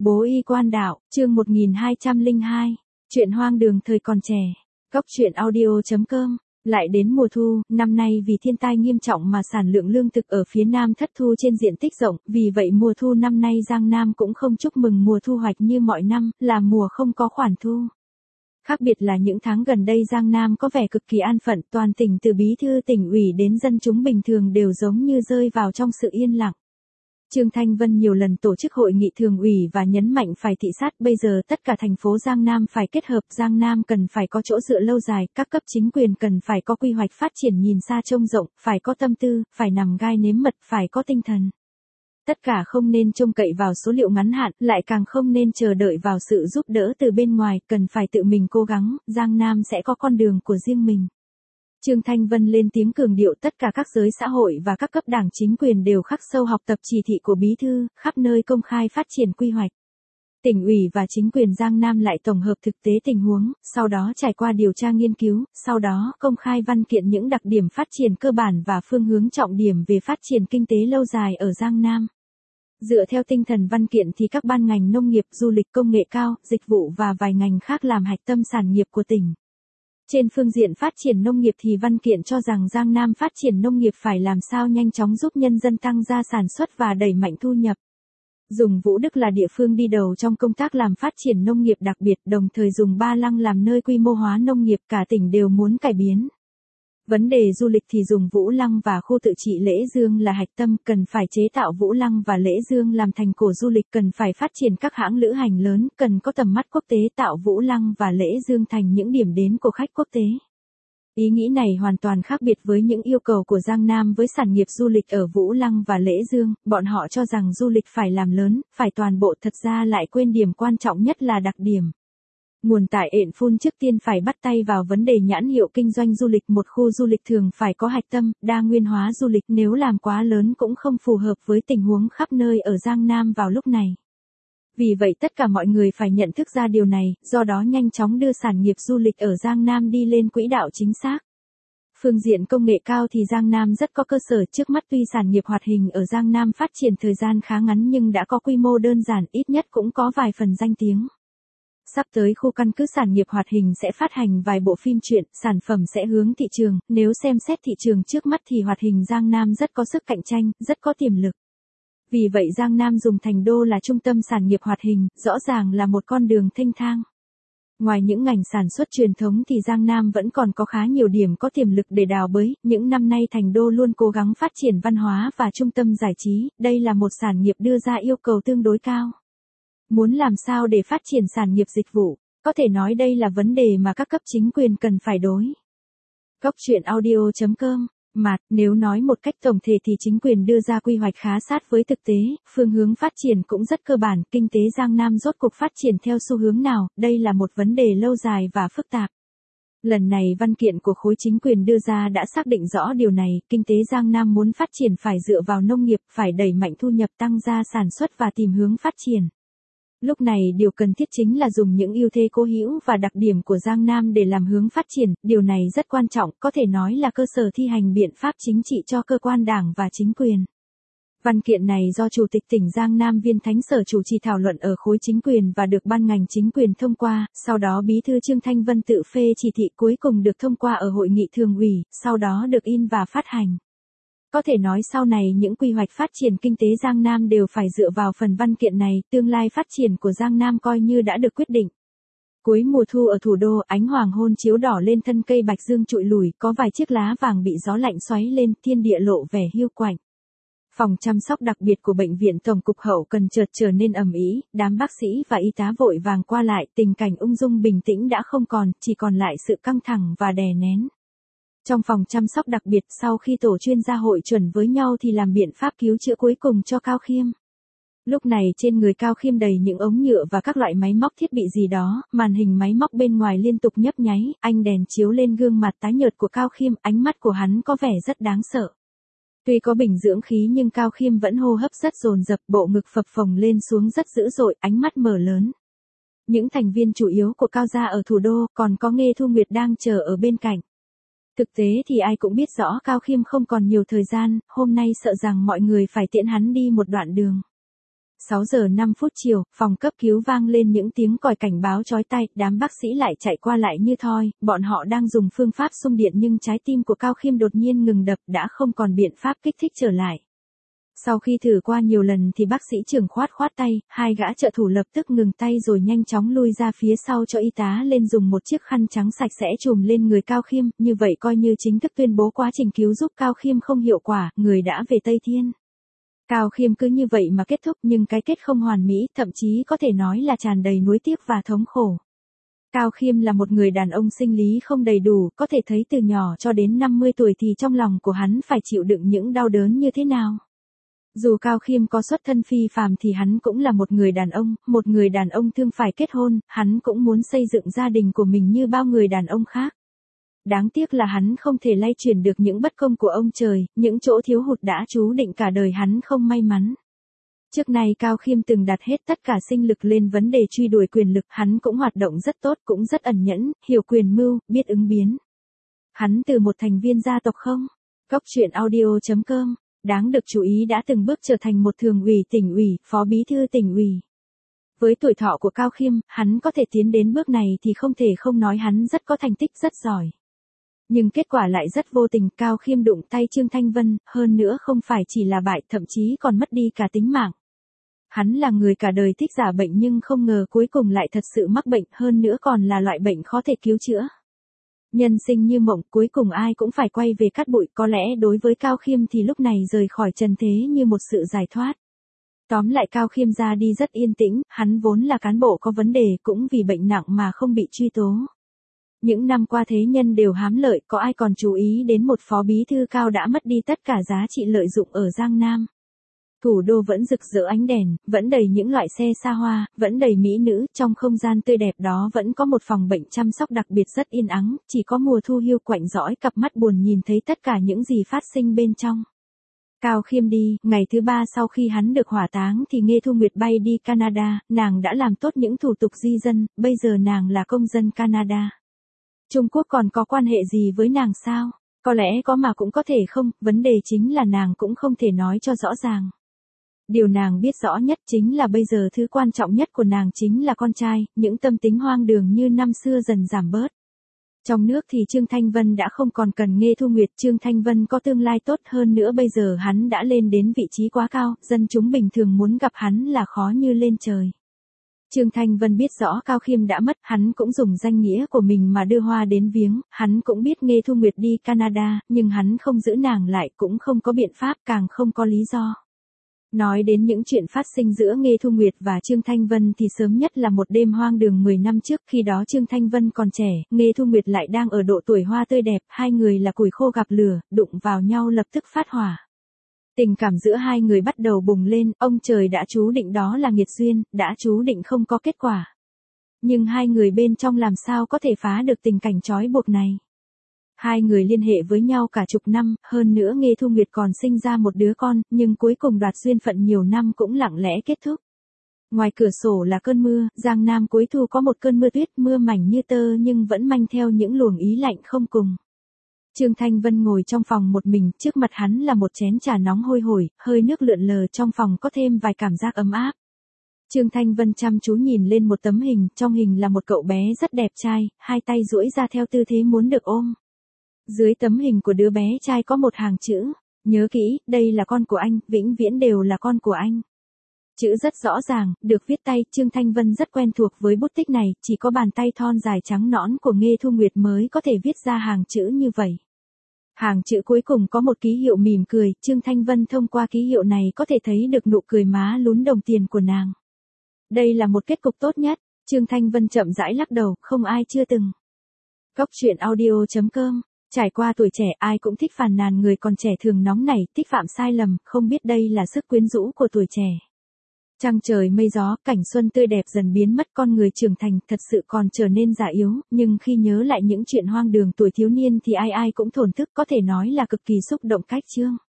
Bố y quan đạo, chương 1202. Chuyện hoang đường thời còn trẻ. Góc truyện audio.com. Lại đến mùa thu, năm nay vì thiên tai nghiêm trọng mà sản lượng lương thực ở phía Nam thất thu trên diện tích rộng, vì vậy mùa thu năm nay Giang Nam cũng không chúc mừng mùa thu hoạch như mọi năm, là mùa không có khoản thu. Khác biệt là những tháng gần đây Giang Nam có vẻ cực kỳ an phận, toàn tỉnh từ bí thư tỉnh ủy đến dân chúng bình thường đều giống như rơi vào trong sự yên lặng. Trương Thanh Vân nhiều lần tổ chức hội nghị thường ủy và nhấn mạnh phải thị sát, bây giờ tất cả thành phố Giang Nam phải kết hợp, Giang Nam cần phải có chỗ dựa lâu dài, các cấp chính quyền cần phải có quy hoạch phát triển nhìn xa trông rộng, phải có tâm tư, phải nằm gai nếm mật, phải có tinh thần. Tất cả không nên trông cậy vào số liệu ngắn hạn, lại càng không nên chờ đợi vào sự giúp đỡ từ bên ngoài, cần phải tự mình cố gắng, Giang Nam sẽ có con đường của riêng mình. Trương Thanh Vân lên tiếng cường điệu tất cả các giới xã hội và các cấp đảng chính quyền đều khắc sâu học tập chỉ thị của bí thư, khắp nơi công khai phát triển quy hoạch. Tỉnh ủy và chính quyền Giang Nam lại tổng hợp thực tế tình huống, sau đó trải qua điều tra nghiên cứu, sau đó công khai văn kiện những đặc điểm phát triển cơ bản và phương hướng trọng điểm về phát triển kinh tế lâu dài ở Giang Nam. Dựa theo tinh thần văn kiện thì các ban ngành nông nghiệp, du lịch, công nghệ cao, dịch vụ và vài ngành khác làm hạch tâm sản nghiệp của tỉnh. Trên phương diện phát triển nông nghiệp thì văn kiện cho rằng Giang Nam phát triển nông nghiệp phải làm sao nhanh chóng giúp nhân dân tăng gia sản xuất và đẩy mạnh thu nhập. Dùng Vũ Đức là địa phương đi đầu trong công tác làm phát triển nông nghiệp đặc biệt, đồng thời dùng Ba Lăng làm nơi quy mô hóa nông nghiệp, cả tỉnh đều muốn cải biến. Vấn đề du lịch thì dùng Vũ Lăng và khu tự trị Lễ Dương là hạch tâm, cần phải chế tạo Vũ Lăng và Lễ Dương làm thành cổ du lịch, cần phải phát triển các hãng lữ hành lớn, cần có tầm mắt quốc tế, tạo Vũ Lăng và Lễ Dương thành những điểm đến của khách quốc tế. Ý nghĩ này hoàn toàn khác biệt với những yêu cầu của Giang Nam với sản nghiệp du lịch ở Vũ Lăng và Lễ Dương, bọn họ cho rằng du lịch phải làm lớn, phải toàn bộ, thật ra lại quên điểm quan trọng nhất là đặc điểm. Nguồn tại ện phun trước tiên phải bắt tay vào vấn đề nhãn hiệu kinh doanh du lịch, một khu du lịch thường phải có hạch tâm, đa nguyên hóa du lịch, nếu làm quá lớn cũng không phù hợp với tình huống khắp nơi ở Giang Nam vào lúc này. Vì vậy tất cả mọi người phải nhận thức ra điều này, do đó nhanh chóng đưa sản nghiệp du lịch ở Giang Nam đi lên quỹ đạo chính xác. Phương diện công nghệ cao thì Giang Nam rất có cơ sở, trước mắt tuy sản nghiệp hoạt hình ở Giang Nam phát triển thời gian khá ngắn nhưng đã có quy mô đơn giản, ít nhất cũng có vài phần danh tiếng. Sắp tới khu căn cứ sản nghiệp hoạt hình sẽ phát hành vài bộ phim truyện, sản phẩm sẽ hướng thị trường, nếu xem xét thị trường trước mắt thì hoạt hình Giang Nam rất có sức cạnh tranh, rất có tiềm lực. Vì vậy Giang Nam dùng Thành Đô là trung tâm sản nghiệp hoạt hình, rõ ràng là một con đường thênh thang. Ngoài những ngành sản xuất truyền thống thì Giang Nam vẫn còn có khá nhiều điểm có tiềm lực để đào bới, những năm nay Thành Đô luôn cố gắng phát triển văn hóa và trung tâm giải trí, đây là một sản nghiệp đưa ra yêu cầu tương đối cao. Muốn làm sao để phát triển sản nghiệp dịch vụ, có thể nói đây là vấn đề mà các cấp chính quyền cần phải đối. Góc truyện audio.com. Nếu nói một cách tổng thể thì chính quyền đưa ra quy hoạch khá sát với thực tế, phương hướng phát triển cũng rất cơ bản, kinh tế Giang Nam rốt cuộc phát triển theo xu hướng nào, đây là một vấn đề lâu dài và phức tạp. Lần này văn kiện của khối chính quyền đưa ra đã xác định rõ điều này, kinh tế Giang Nam muốn phát triển phải dựa vào nông nghiệp, phải đẩy mạnh thu nhập, tăng gia sản xuất và tìm hướng phát triển. Lúc này điều cần thiết chính là dùng những ưu thế cố hữu và đặc điểm của Giang Nam để làm hướng phát triển, điều này rất quan trọng, có thể nói là cơ sở thi hành biện pháp chính trị cho cơ quan đảng và chính quyền. Văn kiện này do Chủ tịch tỉnh Giang Nam Viên Thánh Sở chủ trì thảo luận ở khối chính quyền và được ban ngành chính quyền thông qua, sau đó Bí thư Trương Thanh Vân tự phê chỉ thị, cuối cùng được thông qua ở hội nghị thường ủy, sau đó được in và phát hành. Có thể nói sau này những quy hoạch phát triển kinh tế Giang Nam đều phải dựa vào phần văn kiện này, tương lai phát triển của Giang Nam coi như đã được quyết định. Cuối mùa thu ở thủ đô, ánh hoàng hôn chiếu đỏ lên thân cây bạch dương trụi lùi, có vài chiếc lá vàng bị gió lạnh xoáy lên, thiên địa lộ vẻ hiu quạnh. Phòng chăm sóc đặc biệt của bệnh viện Tổng cục Hậu Cần chợt trở nên ầm ĩ, đám bác sĩ và y tá vội vàng qua lại, tình cảnh ung dung bình tĩnh đã không còn, chỉ còn lại sự căng thẳng và đè nén. Trong phòng chăm sóc đặc biệt, sau khi tổ chuyên gia hội chuẩn với nhau thì làm biện pháp cứu chữa cuối cùng cho Cao Khiêm. Lúc này trên người Cao Khiêm đầy những ống nhựa và các loại máy móc thiết bị gì đó, màn hình máy móc bên ngoài liên tục nhấp nháy, ánh đèn chiếu lên gương mặt tái nhợt của Cao Khiêm, ánh mắt của hắn có vẻ rất đáng sợ. Tuy có bình dưỡng khí nhưng Cao Khiêm vẫn hô hấp rất dồn dập, bộ ngực phập phồng lên xuống rất dữ dội, ánh mắt mở lớn. Những thành viên chủ yếu của Cao gia ở thủ đô, còn có Nghê Thu Nguyệt đang chờ ở bên cạnh. Thực tế thì ai cũng biết rõ Cao Khiêm không còn nhiều thời gian, hôm nay sợ rằng mọi người phải tiễn hắn đi một đoạn đường. 6 giờ 5 phút chiều, phòng cấp cứu vang lên những tiếng còi cảnh báo chói tai, đám bác sĩ lại chạy qua lại như thoi, bọn họ đang dùng phương pháp xung điện nhưng trái tim của Cao Khiêm đột nhiên ngừng đập, đã không còn biện pháp kích thích trở lại. Sau khi thử qua nhiều lần thì bác sĩ trưởng khoát khoát tay, hai gã trợ thủ lập tức ngừng tay rồi nhanh chóng lui ra phía sau cho y tá lên dùng một chiếc khăn trắng sạch sẽ trùm lên người Cao Khiêm, như vậy coi như chính thức tuyên bố quá trình cứu giúp Cao Khiêm không hiệu quả, người đã về Tây Thiên. Cao Khiêm cứ như vậy mà kết thúc nhưng cái kết không hoàn mỹ, thậm chí có thể nói là tràn đầy nuối tiếc và thống khổ. Cao Khiêm là một người đàn ông sinh lý không đầy đủ, có thể thấy từ nhỏ cho đến 50 tuổi thì trong lòng của hắn phải chịu đựng những đau đớn như thế nào. Dù Cao Khiêm có xuất thân phi phàm thì hắn cũng là một người đàn ông thương phải kết hôn, hắn cũng muốn xây dựng gia đình của mình như bao người đàn ông khác. Đáng tiếc là hắn không thể lay chuyển được những bất công của ông trời, những chỗ thiếu hụt đã chú định cả đời hắn không may mắn. Trước nay Cao Khiêm từng đặt hết tất cả sinh lực lên vấn đề truy đuổi quyền lực, hắn cũng hoạt động rất tốt, cũng rất ẩn nhẫn, hiểu quyền mưu, biết ứng biến. Hắn từ một thành viên gia tộc không? Góc truyện audio.com, đáng được chú ý đã từng bước trở thành một thường ủy tỉnh ủy, phó bí thư tỉnh ủy. Với tuổi thọ của Cao Khiêm, hắn có thể tiến đến bước này thì không thể không nói hắn rất có thành tích rất giỏi. Nhưng kết quả lại rất vô tình, Cao Khiêm đụng tay Trương Thanh Vân, hơn nữa không phải chỉ là bại, thậm chí còn mất đi cả tính mạng. Hắn là người cả đời thích giả bệnh nhưng không ngờ cuối cùng lại thật sự mắc bệnh, hơn nữa còn là loại bệnh khó thể cứu chữa. Nhân sinh như mộng, cuối cùng ai cũng phải quay về cát bụi, có lẽ đối với Cao Khiêm thì lúc này rời khỏi trần thế như một sự giải thoát. Tóm lại Cao Khiêm ra đi rất yên tĩnh, hắn vốn là cán bộ có vấn đề, cũng vì bệnh nặng mà không bị truy tố. Những năm qua thế nhân đều hám lợi, có ai còn chú ý đến một phó bí thư Cao đã mất đi tất cả giá trị lợi dụng ở Giang Nam. Thủ đô vẫn rực rỡ ánh đèn, vẫn đầy những loại xe xa hoa, vẫn đầy mỹ nữ, trong không gian tươi đẹp đó vẫn có một phòng bệnh chăm sóc đặc biệt rất yên ắng, chỉ có mùa thu hiu quạnh dõi cặp mắt buồn nhìn thấy tất cả những gì phát sinh bên trong. Cao Khiêm đi, ngày thứ 3 sau khi hắn được hỏa táng thì Nghê Thu Nguyệt bay đi Canada, nàng đã làm tốt những thủ tục di dân, bây giờ nàng là công dân Canada. Trung Quốc còn có quan hệ gì với nàng sao? Có lẽ có mà cũng có thể không, vấn đề chính là nàng cũng không thể nói cho rõ ràng. Điều nàng biết rõ nhất chính là bây giờ thứ quan trọng nhất của nàng chính là con trai, những tâm tính hoang đường như năm xưa dần giảm bớt. Trong nước thì Trương Thanh Vân đã không còn cần Nghê Thu Nguyệt, Trương Thanh Vân có tương lai tốt hơn nữa, bây giờ hắn đã lên đến vị trí quá cao, dân chúng bình thường muốn gặp hắn là khó như lên trời. Trương Thanh Vân biết rõ Cao Khiêm đã mất, hắn cũng dùng danh nghĩa của mình mà đưa hoa đến viếng, hắn cũng biết Nghê Thu Nguyệt đi Canada, nhưng hắn không giữ nàng lại, cũng không có biện pháp, càng không có lý do. Nói đến những chuyện phát sinh giữa Nghê Thu Nguyệt và Trương Thanh Vân thì sớm nhất là một đêm hoang đường 10 năm trước, khi đó Trương Thanh Vân còn trẻ, Nghê Thu Nguyệt lại đang ở độ tuổi hoa tươi đẹp, hai người là củi khô gặp lửa, đụng vào nhau lập tức phát hỏa. Tình cảm giữa hai người bắt đầu bùng lên, ông trời đã chú định đó là nghiệt duyên, đã chú định không có kết quả. Nhưng hai người bên trong làm sao có thể phá được tình cảnh trói buộc này. Hai người liên hệ với nhau cả chục năm, hơn nữa Nghê Thu Nguyệt còn sinh ra một đứa con, nhưng cuối cùng đoạt duyên phận nhiều năm cũng lặng lẽ kết thúc. Ngoài cửa sổ là cơn mưa, Giang Nam cuối thu có một cơn mưa tuyết, mưa mảnh như tơ nhưng vẫn manh theo những luồng ý lạnh không cùng. Trương Thanh Vân ngồi trong phòng một mình, trước mặt hắn là một chén trà nóng hôi hổi, hơi nước lượn lờ trong phòng có thêm vài cảm giác ấm áp. Trương Thanh Vân chăm chú nhìn lên một tấm hình, trong hình là một cậu bé rất đẹp trai, hai tay duỗi ra theo tư thế muốn được ôm. Dưới tấm hình của đứa bé trai có một hàng chữ, nhớ kỹ, đây là con của anh, vĩnh viễn đều là con của anh. Chữ rất rõ ràng, được viết tay, Trương Thanh Vân rất quen thuộc với bút tích này, chỉ có bàn tay thon dài trắng nõn của Nghê Thu Nguyệt mới có thể viết ra hàng chữ như vậy. Hàng chữ cuối cùng có một ký hiệu mỉm cười, Trương Thanh Vân thông qua ký hiệu này có thể thấy được nụ cười má lún đồng tiền của nàng. Đây là một kết cục tốt nhất, Trương Thanh Vân chậm rãi lắc đầu, không ai chưa từng. Góc truyện audio.com, trải qua tuổi trẻ ai cũng thích phàn nàn người còn trẻ thường nóng nảy, thích phạm sai lầm, không biết đây là sức quyến rũ của tuổi trẻ. Trăng trời mây gió, cảnh xuân tươi đẹp dần biến mất, con người trưởng thành thật sự còn trở nên già yếu, nhưng khi nhớ lại những chuyện hoang đường tuổi thiếu niên thì ai ai cũng thổn thức, có thể nói là cực kỳ xúc động cách chương.